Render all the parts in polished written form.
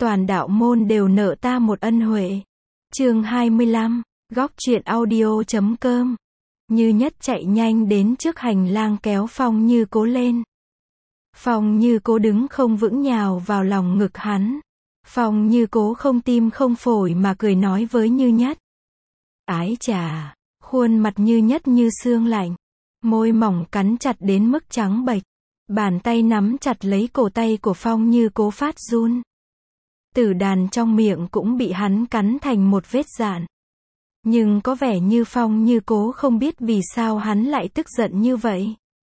toàn đạo môn đều nợ ta một ân huệ. Chương 25, góc truyện audio.com. Như Nhất chạy nhanh đến trước hành lang kéo Phong Như Cố lên. Phong Như Cố đứng không vững nhào vào lòng ngực hắn. Phong Như Cố không tim không phổi mà cười nói với Như Nhất. Ái chà, khuôn mặt Như Nhất như xương lạnh, môi mỏng cắn chặt đến mức trắng bệch, bàn tay nắm chặt lấy cổ tay của Phong Như Cố phát run. Tử đàn trong miệng cũng bị hắn cắn thành một vết dạn. Nhưng có vẻ như Phong Như Cố không biết vì sao hắn lại tức giận như vậy.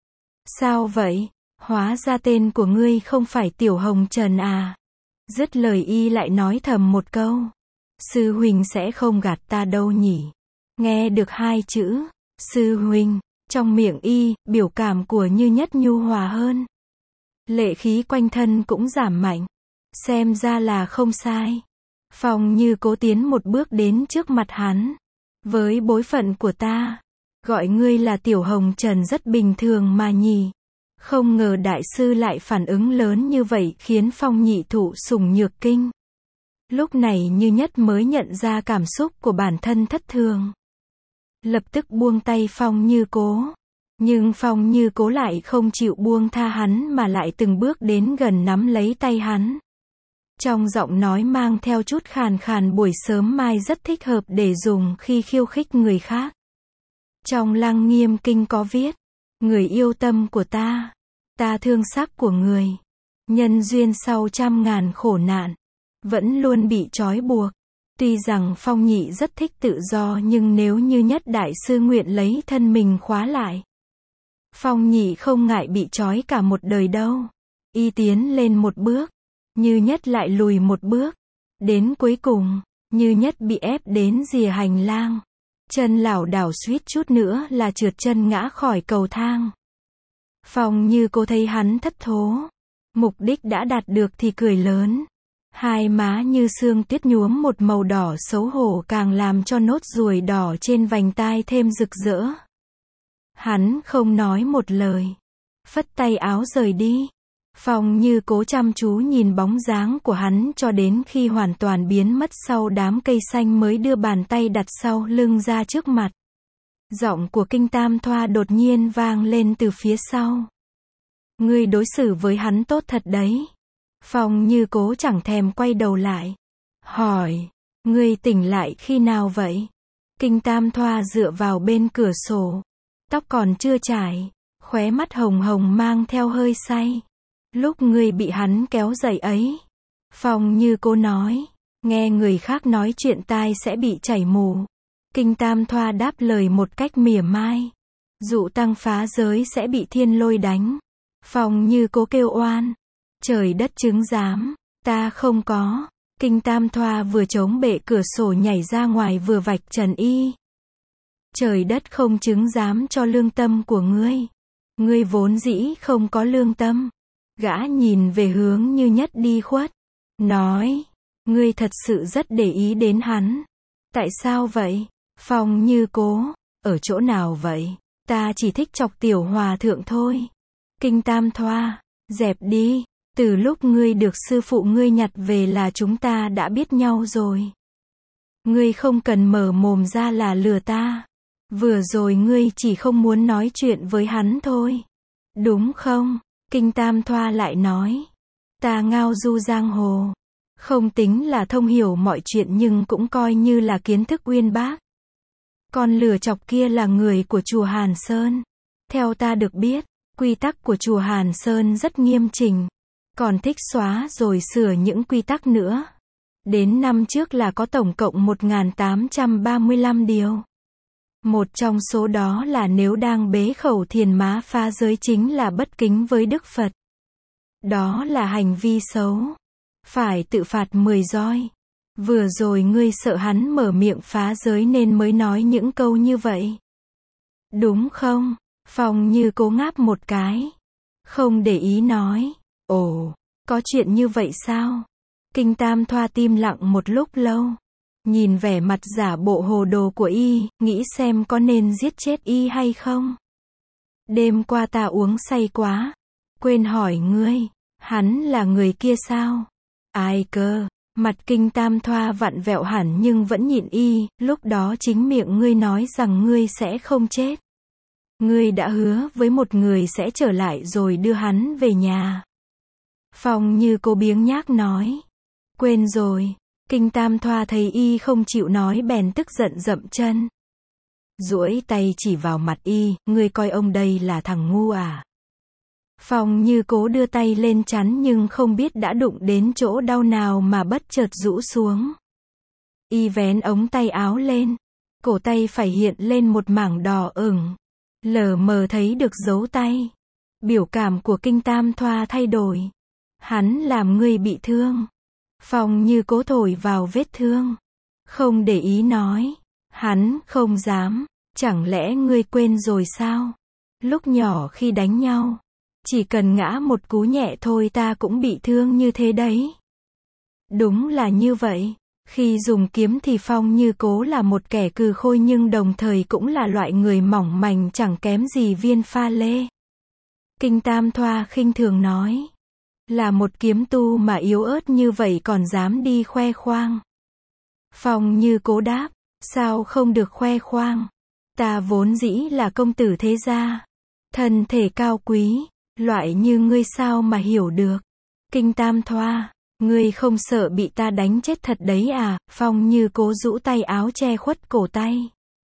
Sao vậy? Hóa ra tên của ngươi không phải Tiểu Hồng Trần à? Dứt lời y lại nói thầm một câu. Sư huynh sẽ không gạt ta đâu nhỉ? Nghe được hai chữ, sư huynh, trong miệng y, biểu cảm của Như Nhất nhu hòa hơn. Lệ khí quanh thân cũng giảm mạnh. Xem ra là không sai. Phong Như Cố tiến một bước đến trước mặt hắn. Với bối phận của ta, gọi ngươi là Tiểu Hồng Trần rất bình thường mà nhỉ. Không ngờ đại sư lại phản ứng lớn như vậy khiến Phong nhị thụ sủng nhược kinh. Lúc này Như Nhất mới nhận ra cảm xúc của bản thân thất thường. Lập tức buông tay Phong Như Cố. Nhưng Phong Như Cố lại không chịu buông tha hắn mà lại từng bước đến gần nắm lấy tay hắn. Trong giọng nói mang theo chút khàn khàn buổi sớm mai rất thích hợp để dùng khi khiêu khích người khác. Trong Lăng Nghiêm Kinh có viết, người yêu tâm của ta thương sắc của người, nhân duyên sau trăm ngàn khổ nạn, vẫn luôn bị trói buộc. Tuy rằng Phong nhị rất thích tự do nhưng nếu Như Nhất đại sư nguyện lấy thân mình khóa lại, Phong nhị không ngại bị trói cả một đời đâu. Y tiến lên một bước, Như Nhất lại lùi một bước. Đến cuối cùng, Như Nhất bị ép đến rìa hành lang. Chân lảo đảo suýt chút nữa là trượt chân ngã khỏi cầu thang. Phong Như Cố thấy hắn thất thố, mục đích đã đạt được thì cười lớn. Hai má như sương tuyết nhuốm một màu đỏ xấu hổ càng làm cho nốt ruồi đỏ trên vành tai thêm rực rỡ. Hắn không nói một lời, phất tay áo rời đi. Phong Như Cố chăm chú nhìn bóng dáng của hắn cho đến khi hoàn toàn biến mất sau đám cây xanh mới đưa bàn tay đặt sau lưng ra trước mặt. Giọng của Kinh Tam Thoa đột nhiên vang lên từ phía sau. Ngươi đối xử với hắn tốt thật đấy. Phong Như Cố chẳng thèm quay đầu lại. Hỏi, ngươi tỉnh lại khi nào vậy? Kinh Tam Thoa dựa vào bên cửa sổ. Tóc còn chưa chải, khóe mắt hồng hồng mang theo hơi say. Lúc ngươi bị hắn kéo dậy ấy. Phong Như Cố nói, nghe người khác nói chuyện tai sẽ bị chảy mù. Kinh Tam Thoa đáp lời một cách mỉa mai. Dụ tăng phá giới sẽ bị thiên lôi đánh. Phong Như Cố kêu oan. Trời đất chứng giám, ta không có. Kinh Tam Thoa vừa chống bệ cửa sổ nhảy ra ngoài vừa vạch trần y. Trời đất không chứng giám cho lương tâm của ngươi. Ngươi vốn dĩ không có lương tâm. Gã nhìn về hướng Như Nhất đi khuất. Nói, ngươi thật sự rất để ý đến hắn. Tại sao vậy? Phong Như Cố, ở chỗ nào vậy? Ta chỉ thích chọc tiểu hòa thượng thôi. Kinh Tam Thoa, dẹp đi. Từ lúc ngươi được sư phụ ngươi nhặt về là chúng ta đã biết nhau rồi. Ngươi không cần mở mồm ra là lừa ta. Vừa rồi ngươi chỉ không muốn nói chuyện với hắn thôi. Đúng không? Kinh Tam Thoa lại nói. Ta ngao du giang hồ. Không tính là thông hiểu mọi chuyện nhưng cũng coi như là kiến thức uyên bác. Con lừa chọc kia là người của chùa Hàn Sơn. Theo ta được biết, quy tắc của chùa Hàn Sơn rất nghiêm chỉnh. Còn thích xóa rồi sửa những quy tắc nữa. Đến năm trước là có tổng cộng 1835 điều. Một trong số đó là nếu đang bế khẩu thiền má phá giới chính là bất kính với Đức Phật. Đó là hành vi xấu. Phải tự phạt 10 roi. Vừa rồi ngươi sợ hắn mở miệng phá giới nên mới nói những câu như vậy. Đúng không? Phong Như Cố ngáp một cái. Không để ý nói. Ồ, có chuyện như vậy sao? Kinh Tam Thoa tim lặng một lúc lâu. Nhìn vẻ mặt giả bộ hồ đồ của y, nghĩ xem có nên giết chết y hay không. Đêm qua ta uống say quá. Quên hỏi ngươi, hắn là người kia sao? Ai cơ? Mặt Kinh Tam Thoa vặn vẹo hẳn nhưng vẫn nhịn y, lúc đó chính miệng ngươi nói rằng ngươi sẽ không chết. Ngươi đã hứa với một người sẽ trở lại rồi đưa hắn về nhà. Phong Như Cố biếng nhác nói. Quên rồi. Kinh Tam Thoa thấy y không chịu nói bèn tức giận dậm chân. Duỗi tay chỉ vào mặt y, ngươi coi ông đây là thằng ngu à? Phong Như Cố đưa tay lên chắn nhưng không biết đã đụng đến chỗ đau nào mà bất chợt rũ xuống. Y vén ống tay áo lên. Cổ tay phải hiện lên một mảng đỏ ửng. Lờ mờ thấy được dấu tay. Biểu cảm của Kinh Tam Thoa thay đổi. Hắn làm ngươi bị thương. Phong Như Cố thổi vào vết thương. Không để ý nói. Hắn không dám. Chẳng lẽ ngươi quên rồi sao? Lúc nhỏ khi đánh nhau, chỉ cần ngã một cú nhẹ thôi ta cũng bị thương như thế đấy. Đúng là như vậy. Khi dùng kiếm thì Phong Như Cố là một kẻ cừ khôi nhưng đồng thời cũng là loại người mỏng manh chẳng kém gì viên pha lê. Kinh Tam Thoa khinh thường nói. Là một kiếm tu mà yếu ớt như vậy còn dám đi khoe khoang. Phong Như Cố đáp. Sao không được khoe khoang? Ta vốn dĩ là công tử thế gia. Thân thể cao quý. Loại như ngươi sao mà hiểu được? Kinh Tam Thoa. Ngươi không sợ bị ta đánh chết thật đấy à? Phong Như Cố rũ tay áo che khuất cổ tay.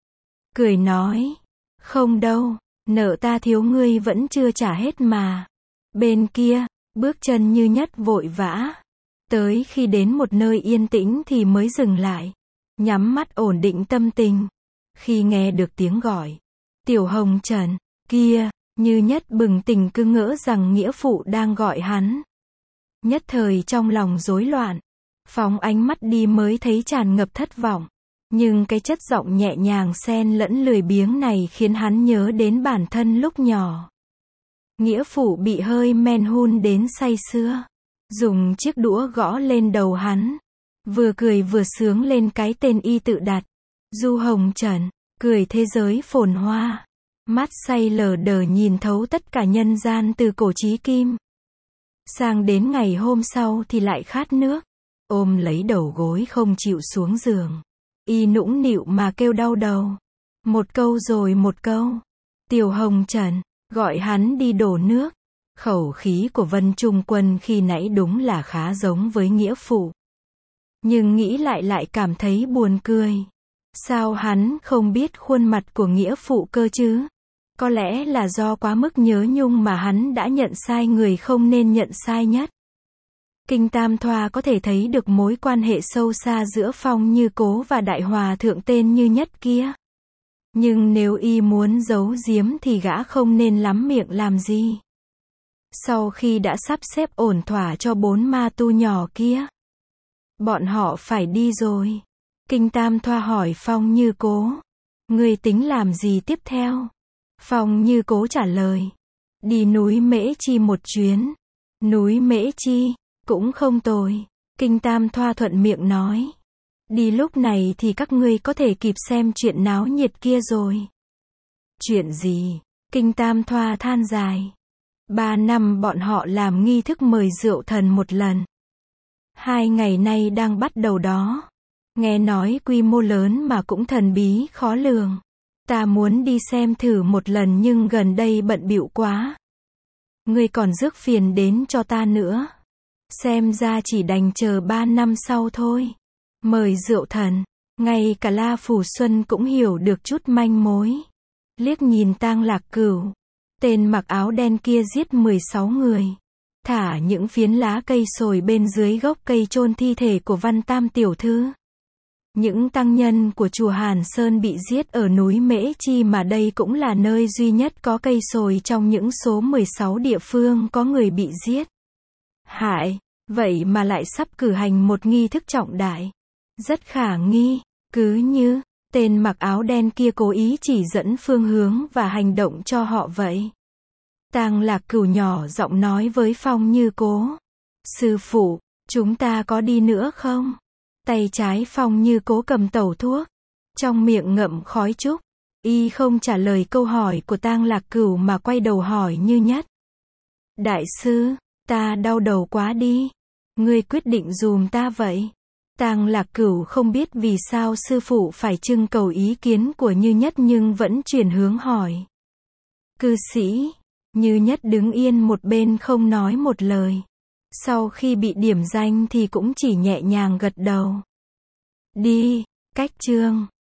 Cười nói. Không đâu. Nợ ta thiếu ngươi vẫn chưa trả hết mà. Bên kia, bước chân Như Nhất vội vã. Tới khi đến một nơi yên tĩnh thì mới dừng lại. Nhắm mắt ổn định tâm tình. Khi nghe được tiếng gọi. Tiểu Hồng Trần. Kia, Như Nhất bừng tỉnh cứ ngỡ rằng nghĩa phụ đang gọi hắn. Nhất thời trong lòng rối loạn. Phóng ánh mắt đi mới thấy tràn ngập thất vọng. Nhưng cái chất giọng nhẹ nhàng xen lẫn lười biếng này khiến hắn nhớ đến bản thân lúc nhỏ. Nghĩa phụ bị hơi men hun đến say sưa. Dùng chiếc đũa gõ lên đầu hắn. Vừa cười vừa sướng lên cái tên y tự đặt. Du Hồng Trần. Cười thế giới phồn hoa. Mắt say lờ đờ nhìn thấu tất cả nhân gian từ cổ chí kim. Sang đến ngày hôm sau thì lại khát nước. Ôm lấy đầu gối không chịu xuống giường. Y nũng nịu mà kêu đau đầu. Một câu rồi một câu. Tiểu Hồng Trần. Gọi hắn đi đổ nước. Khẩu khí của Vân Trung Quân khi nãy đúng là khá giống với nghĩa phụ. Nhưng nghĩ lại cảm thấy buồn cười. Sao hắn không biết khuôn mặt của nghĩa phụ cơ chứ? Có lẽ là do quá mức nhớ nhung mà hắn đã nhận sai người không nên nhận sai nhất. Kinh Tam Thoa có thể thấy được mối quan hệ sâu xa giữa Phong Như Cố và đại hòa thượng tên Như Nhất kia. Nhưng nếu y muốn giấu giếm thì gã không nên lắm miệng làm gì. Sau khi đã sắp xếp ổn thỏa cho 4 ma tu nhỏ kia, bọn họ phải đi rồi. Kinh Tam Thoa hỏi Phong Như Cố. Ngươi tính làm gì tiếp theo? Phong Như Cố trả lời. Đi núi Mễ Chi một chuyến. Núi Mễ Chi, cũng không tồi. Kinh Tam Thoa thuận miệng nói. Đi lúc này thì các ngươi có thể kịp xem chuyện náo nhiệt kia rồi. Chuyện gì? Kinh Tam Thoa than dài. 3 năm bọn họ làm nghi thức mời rượu thần một lần. 2 ngày nay đang bắt đầu đó. Nghe nói quy mô lớn mà cũng thần bí khó lường. Ta muốn đi xem thử một lần nhưng gần đây bận bịu quá. Ngươi còn rước phiền đến cho ta nữa. Xem ra chỉ đành chờ 3 năm sau thôi. Mời rượu thần. Ngay cả La Phủ Xuân cũng hiểu được chút manh mối. Liếc nhìn Tang Lạc Cửu. Tên mặc áo đen kia giết 16 người. Thả những phiến lá cây sồi bên dưới gốc cây chôn thi thể của Văn Tam tiểu thư. Những tăng nhân của chùa Hàn Sơn bị giết ở núi Mễ Chi mà đây cũng là nơi duy nhất có cây sồi trong những số 16 địa phương có người bị giết. Hại, vậy mà lại sắp cử hành một nghi thức trọng đại. Rất khả nghi, cứ như tên mặc áo đen kia cố ý chỉ dẫn phương hướng và hành động cho họ vậy. Tang Lạc Cửu nhỏ giọng nói với Phong Như Cố. Sư phụ, chúng ta có đi nữa không? Tay trái Phong Như Cố cầm tẩu thuốc. Trong miệng ngậm khói trúc. Y không trả lời câu hỏi của Tang Lạc Cửu mà quay đầu hỏi Như Nhất. Đại sư, ta đau đầu quá đi. Ngươi quyết định giùm ta vậy. Tang Lạc Cửu không biết vì sao sư phụ phải trưng cầu ý kiến của Như Nhất nhưng vẫn chuyển hướng hỏi. Cư sĩ, Như Nhất đứng yên một bên không nói một lời. Sau khi bị điểm danh thì cũng chỉ nhẹ nhàng gật đầu. Đi, cách chương.